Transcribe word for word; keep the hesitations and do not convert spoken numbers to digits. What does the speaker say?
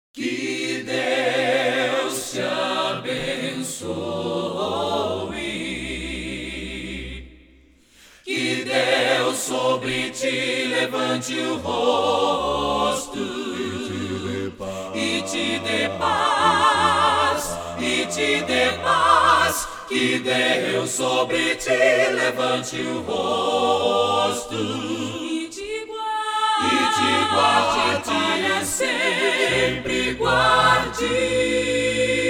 Que Deus te abençoe, que Deus sobre ti levante o rosto e te dê paz, e te dê paz, que Deus sobre ti levante o rosto e te guarde, e te sempre guarde.